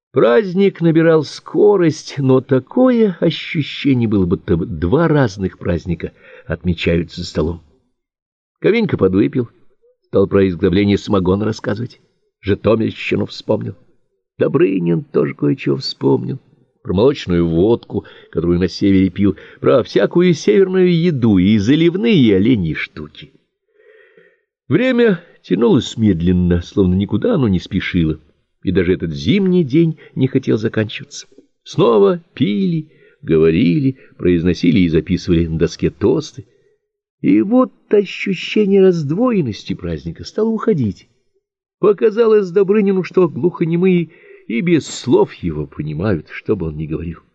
Праздник набирал скорость, но такое ощущение было, будто бы два разных праздника отмечаются за столом. Ковенька подвыпил, стал про изготовление самогона рассказывать. Житомирщину вспомнил. Добрынин тоже кое-чего вспомнил. Про молочную водку, которую на севере пил, про всякую северную еду и заливные оленьи штуки. Время тянулось медленно, словно никуда оно не спешило, и даже этот зимний день не хотел заканчиваться. Снова пили, говорили, произносили и записывали на доске тосты. И вот ощущение раздвоенности праздника стало уходить. Показалось Добрынину, что глухонемые и без слов его понимают, что бы он ни говорил.